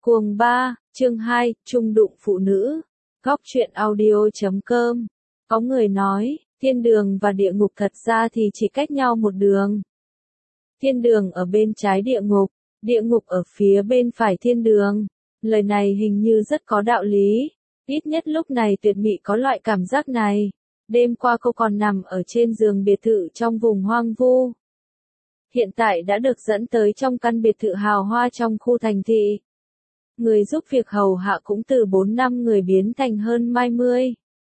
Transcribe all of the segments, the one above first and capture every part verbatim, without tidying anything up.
Cuồng ba, chương hai, trung đụng phụ nữ. Góc truyện audio chấm com. Có người nói, thiên đường và địa ngục thật ra thì chỉ cách nhau một đường. Thiên đường ở bên trái địa ngục, địa ngục ở phía bên phải thiên đường. Lời này hình như rất có đạo lý. Ít nhất lúc này Tuyệt Mị có loại cảm giác này. Đêm qua cô còn nằm ở trên giường biệt thự trong vùng hoang vu. Hiện tại đã được dẫn tới trong căn biệt thự hào hoa trong khu thành thị. Người giúp việc hầu hạ cũng từ bốn năm người biến thành hơn hai mươi.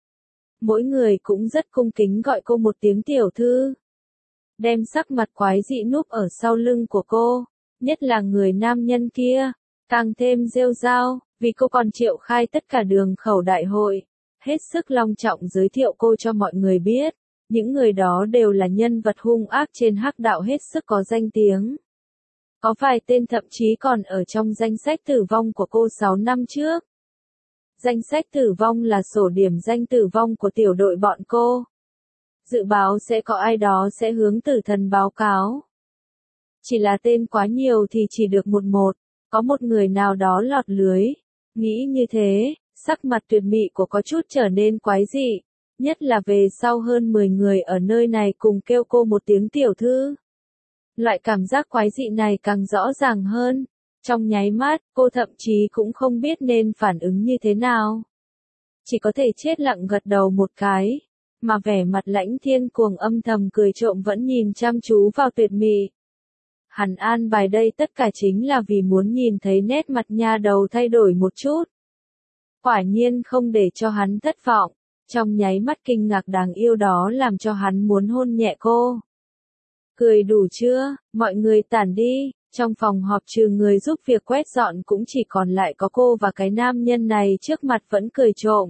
Mỗi người cũng rất cung kính gọi cô một tiếng tiểu thư. Đem sắc mặt quái dị núp ở sau lưng của cô, nhất là người nam nhân kia, càng thêm rêu rao, vì cô còn triệu khai tất cả đường khẩu đại hội, hết sức long trọng giới thiệu cô cho mọi người biết. Những người đó đều là nhân vật hung ác trên hắc đạo hết sức có danh tiếng. Có vài tên thậm chí còn ở trong danh sách tử vong của cô sáu năm trước. Danh sách tử vong là sổ điểm danh tử vong của tiểu đội bọn cô. Dự báo sẽ có ai đó sẽ hướng tử thần báo cáo. Chỉ là tên quá nhiều thì chỉ được một một, có một người nào đó lọt lưới. Nghĩ như thế, sắc mặt Tuyệt Mị của có chút trở nên quái dị. Nhất là về sau hơn mười người ở nơi này cùng kêu cô một tiếng tiểu thư. Loại cảm giác quái dị này càng rõ ràng hơn. Trong nháy mắt, cô thậm chí cũng không biết nên phản ứng như thế nào. Chỉ có thể chết lặng gật đầu một cái, mà vẻ mặt Lãnh Thiên Cuồng âm thầm cười trộm vẫn nhìn chăm chú vào Tuyệt Mị. Hắn an bài đây tất cả chính là vì muốn nhìn thấy nét mặt nha đầu thay đổi một chút. Quả nhiên không để cho hắn thất vọng, trong nháy mắt kinh ngạc đáng yêu đó làm cho hắn muốn hôn nhẹ cô. Cười đủ chưa, mọi người tản đi, trong phòng họp trừ người giúp việc quét dọn cũng chỉ còn lại có cô và cái nam nhân này trước mặt vẫn cười trộm.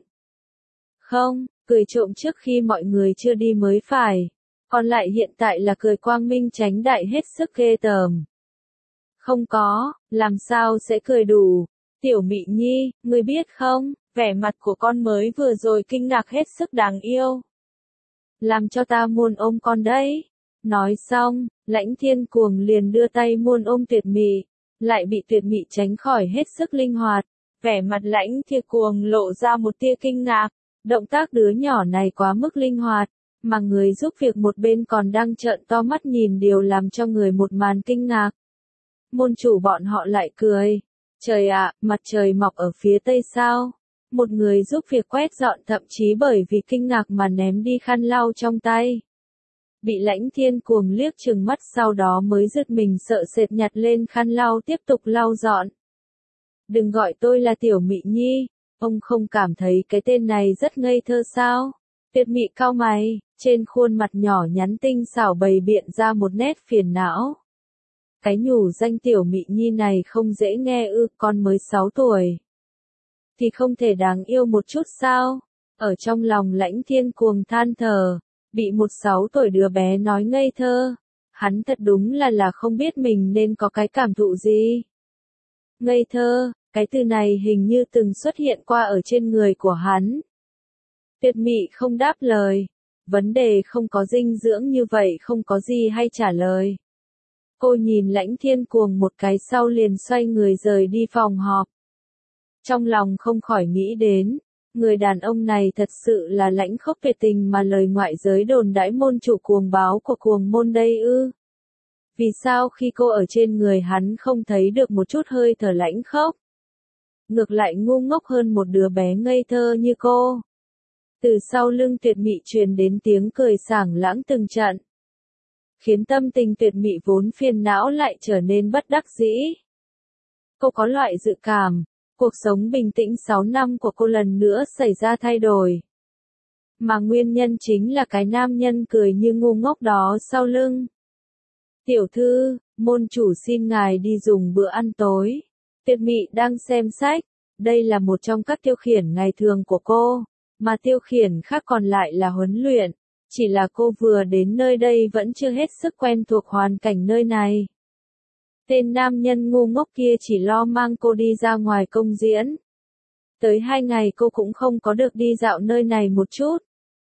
Không, cười trộm trước khi mọi người chưa đi mới phải, còn lại hiện tại là cười quang minh chánh đại hết sức ghê tởm. Không có, làm sao sẽ cười đủ, Tiểu Mị Nhi, ngươi biết không, vẻ mặt của con mới vừa rồi kinh ngạc hết sức đáng yêu. Làm cho ta muốn ôm con đấy. Nói xong, Lãnh Thiên Cuồng liền đưa tay muôn ôm Tuyệt Mị, lại bị Tuyệt Mị tránh khỏi hết sức linh hoạt. Vẻ mặt Lãnh Thiên Cuồng lộ ra một tia kinh ngạc, động tác đứa nhỏ này quá mức linh hoạt, mà người giúp việc một bên còn đang trợn to mắt nhìn điều làm cho người một màn kinh ngạc. Môn chủ bọn họ lại cười, trời ạ, mặt trời mọc ở phía tây sao? Một người giúp việc quét dọn thậm chí bởi vì kinh ngạc mà ném đi khăn lau trong tay. Bị Lãnh Thiên Cuồng liếc trừng mắt sau đó mới giật mình sợ sệt nhặt lên khăn lau tiếp tục lau dọn. Đừng gọi tôi là Tiểu Mị Nhi, ông không cảm thấy cái tên này rất ngây thơ sao? Tuyệt Mị cau mày, trên khuôn mặt nhỏ nhắn tinh xảo bày biện ra một nét phiền não. Cái nhủ danh Tiểu Mị Nhi này không dễ nghe ư, con mới sáu tuổi. Thì không thể đáng yêu một chút sao? Ở trong lòng Lãnh Thiên Cuồng than thở. Bị một sáu tuổi đứa bé nói ngây thơ, hắn thật đúng là là không biết mình nên có cái cảm thụ gì. Ngây thơ, cái từ này hình như từng xuất hiện qua ở trên người của hắn. Tuyệt Mị không đáp lời, vấn đề không có dinh dưỡng như vậy không có gì hay trả lời. Cô nhìn Lãnh Thiên Cuồng một cái sau liền xoay người rời đi phòng họp. Trong lòng không khỏi nghĩ đến, người đàn ông này thật sự là lãnh khốc tuyệt tình mà lời ngoại giới đồn đãi môn chủ cuồng báo của cuồng môn đây ư. Vì sao khi cô ở trên người hắn không thấy được một chút hơi thở lãnh khốc? Ngược lại ngu ngốc hơn một đứa bé ngây thơ như cô. Từ sau lưng Tuyệt Mị truyền đến tiếng cười sảng lãng từng trận. Khiến tâm tình Tuyệt Mị vốn phiền não lại trở nên bất đắc dĩ. Cô có loại dự cảm. Cuộc sống bình tĩnh sáu năm của cô lần nữa xảy ra thay đổi. Mà nguyên nhân chính là cái nam nhân cười như ngu ngốc đó sau lưng. Tiểu thư, môn chủ xin ngài đi dùng bữa ăn tối. Tuyệt Mị đang xem sách, đây là một trong các tiêu khiển ngày thường của cô, mà tiêu khiển khác còn lại là huấn luyện. Chỉ là cô vừa đến nơi đây vẫn chưa hết sức quen thuộc hoàn cảnh nơi này. Tên nam nhân ngu ngốc kia chỉ lo mang cô đi ra ngoài công diễn. Tới hai ngày cô cũng không có được đi dạo nơi này một chút.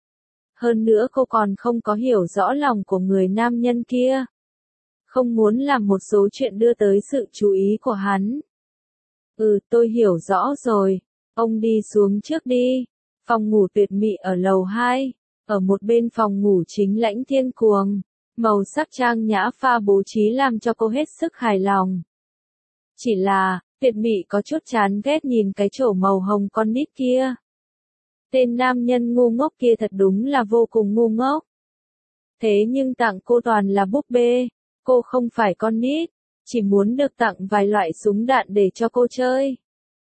Hơn nữa cô còn không có hiểu rõ lòng của người nam nhân kia. Không muốn làm một số chuyện đưa tới sự chú ý của hắn. Ừ, tôi hiểu rõ rồi. Ông đi xuống trước đi. Phòng ngủ Tuyệt Mị ở lầu hai. Ở một bên phòng ngủ chính Lãnh Thiên Cuồng. Màu sắc trang nhã pha bố trí làm cho cô hết sức hài lòng. Chỉ là, Tuyệt Mị có chút chán ghét nhìn cái chổ màu hồng con nít kia. Tên nam nhân ngu ngốc kia thật đúng là vô cùng ngu ngốc. Thế nhưng tặng cô toàn là búp bê, cô không phải con nít, chỉ muốn được tặng vài loại súng đạn để cho cô chơi.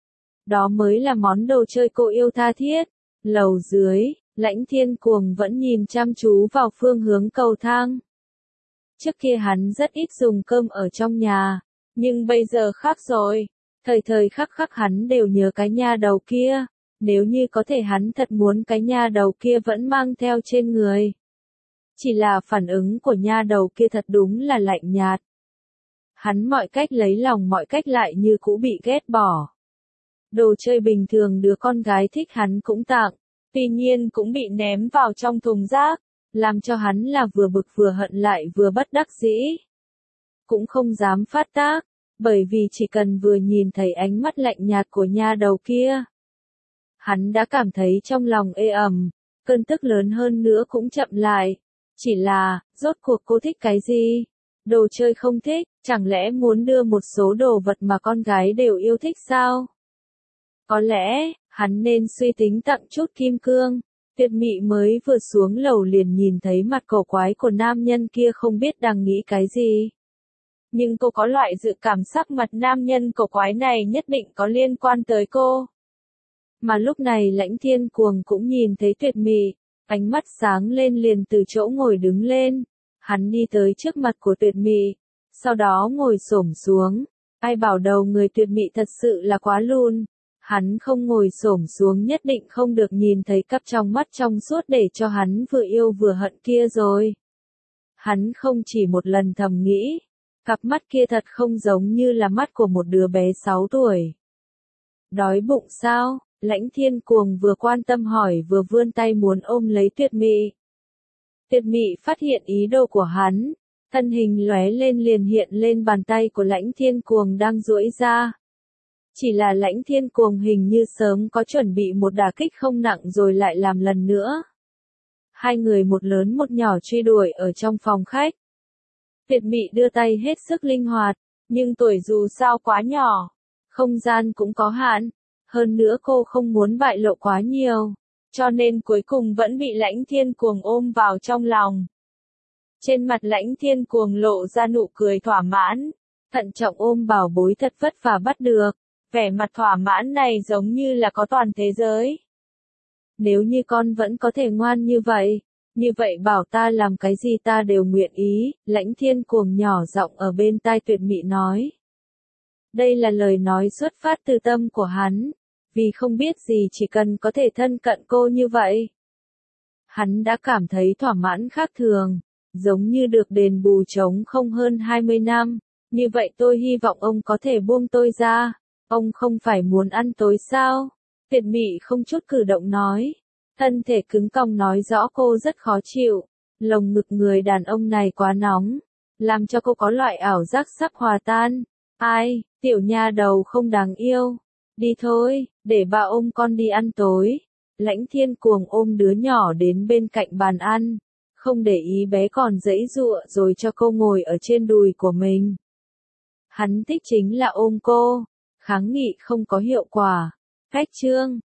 Đó mới là món đồ chơi cô yêu tha thiết. Lầu dưới, Lãnh Thiên Cuồng vẫn nhìn chăm chú vào phương hướng cầu thang. Trước kia hắn rất ít dùng cơm ở trong nhà, nhưng bây giờ khác rồi. Thời thời khắc khắc hắn đều nhớ cái nha đầu kia. Nếu như có thể hắn thật muốn cái nha đầu kia vẫn mang theo trên người. Chỉ là phản ứng của nha đầu kia thật đúng là lạnh nhạt. Hắn mọi cách lấy lòng mọi cách lại như cũ bị ghét bỏ. Đồ chơi bình thường đứa con gái thích hắn cũng tặng, tuy nhiên cũng bị ném vào trong thùng rác, làm cho hắn là vừa bực vừa hận lại vừa bất đắc dĩ. Cũng không dám phát tác, bởi vì chỉ cần vừa nhìn thấy ánh mắt lạnh nhạt của nha đầu kia. Hắn đã cảm thấy trong lòng ê ẩm, cơn tức lớn hơn nữa cũng chậm lại. Chỉ là, rốt cuộc cô thích cái gì? Đồ chơi không thích, chẳng lẽ muốn đưa một số đồ vật mà con gái đều yêu thích sao? Có lẽ, hắn nên suy tính tặng chút kim cương. Tuyệt Mị mới vừa xuống lầu liền nhìn thấy mặt cổ quái của nam nhân kia không biết đang nghĩ cái gì. Nhưng cô có loại dự cảm sắc mặt nam nhân cổ quái này nhất định có liên quan tới cô. Mà lúc này Lãnh Thiên Cuồng cũng nhìn thấy Tuyệt Mị, ánh mắt sáng lên liền từ chỗ ngồi đứng lên. Hắn đi tới trước mặt của Tuyệt Mị, sau đó ngồi xổm xuống. Ai bảo đầu người Tuyệt Mị thật sự là quá lùn. Hắn không ngồi xổm xuống nhất định không được nhìn thấy cặp trong mắt trong suốt để cho hắn vừa yêu vừa hận kia rồi. Hắn không chỉ một lần thầm nghĩ, cặp mắt kia thật không giống như là mắt của một đứa bé sáu tuổi. Đói bụng sao? Lãnh Thiên Cuồng vừa quan tâm hỏi vừa vươn tay muốn ôm lấy Tuyệt Mị. Tuyệt Mị phát hiện ý đồ của hắn, thân hình lóe lên liền hiện lên bàn tay của Lãnh Thiên Cuồng đang duỗi ra. Chỉ là Lãnh Thiên Cuồng hình như sớm có chuẩn bị một đả kích không nặng rồi lại làm lần nữa. Hai người một lớn một nhỏ truy đuổi ở trong phòng khách. Tuyệt Mị đưa tay hết sức linh hoạt, nhưng tuổi dù sao quá nhỏ, không gian cũng có hạn. Hơn nữa cô không muốn bại lộ quá nhiều, cho nên cuối cùng vẫn bị Lãnh Thiên Cuồng ôm vào trong lòng. Trên mặt Lãnh Thiên Cuồng lộ ra nụ cười thỏa mãn, thận trọng ôm bảo bối thật vất vả bắt được, vẻ mặt thỏa mãn này giống như là có toàn thế giới. Nếu như con vẫn có thể ngoan như vậy, như vậy bảo ta làm cái gì ta đều nguyện ý, Lãnh Thiên Cuồng nhỏ giọng ở bên tai Tuyệt Mị nói. Đây là lời nói xuất phát từ tâm của hắn, vì không biết gì chỉ cần có thể thân cận cô như vậy. Hắn đã cảm thấy thỏa mãn khác thường, giống như được đền bù trống không hơn hai mươi năm, như vậy tôi hy vọng ông có thể buông tôi ra, ông không phải muốn ăn tối sao? Tuyệt Mị không chút cử động nói, thân thể cứng cong nói rõ cô rất khó chịu, lồng ngực người đàn ông này quá nóng, làm cho cô có loại ảo giác sắp hòa tan. Ai, tiểu nha đầu không đáng yêu. Đi thôi, để bà ôm con đi ăn tối. Lãnh Thiên Cuồng ôm đứa nhỏ đến bên cạnh bàn ăn, không để ý bé còn giãy giụa rồi cho cô ngồi ở trên đùi của mình. Hắn thích chính là ôm cô, kháng nghị không có hiệu quả. Khách trương,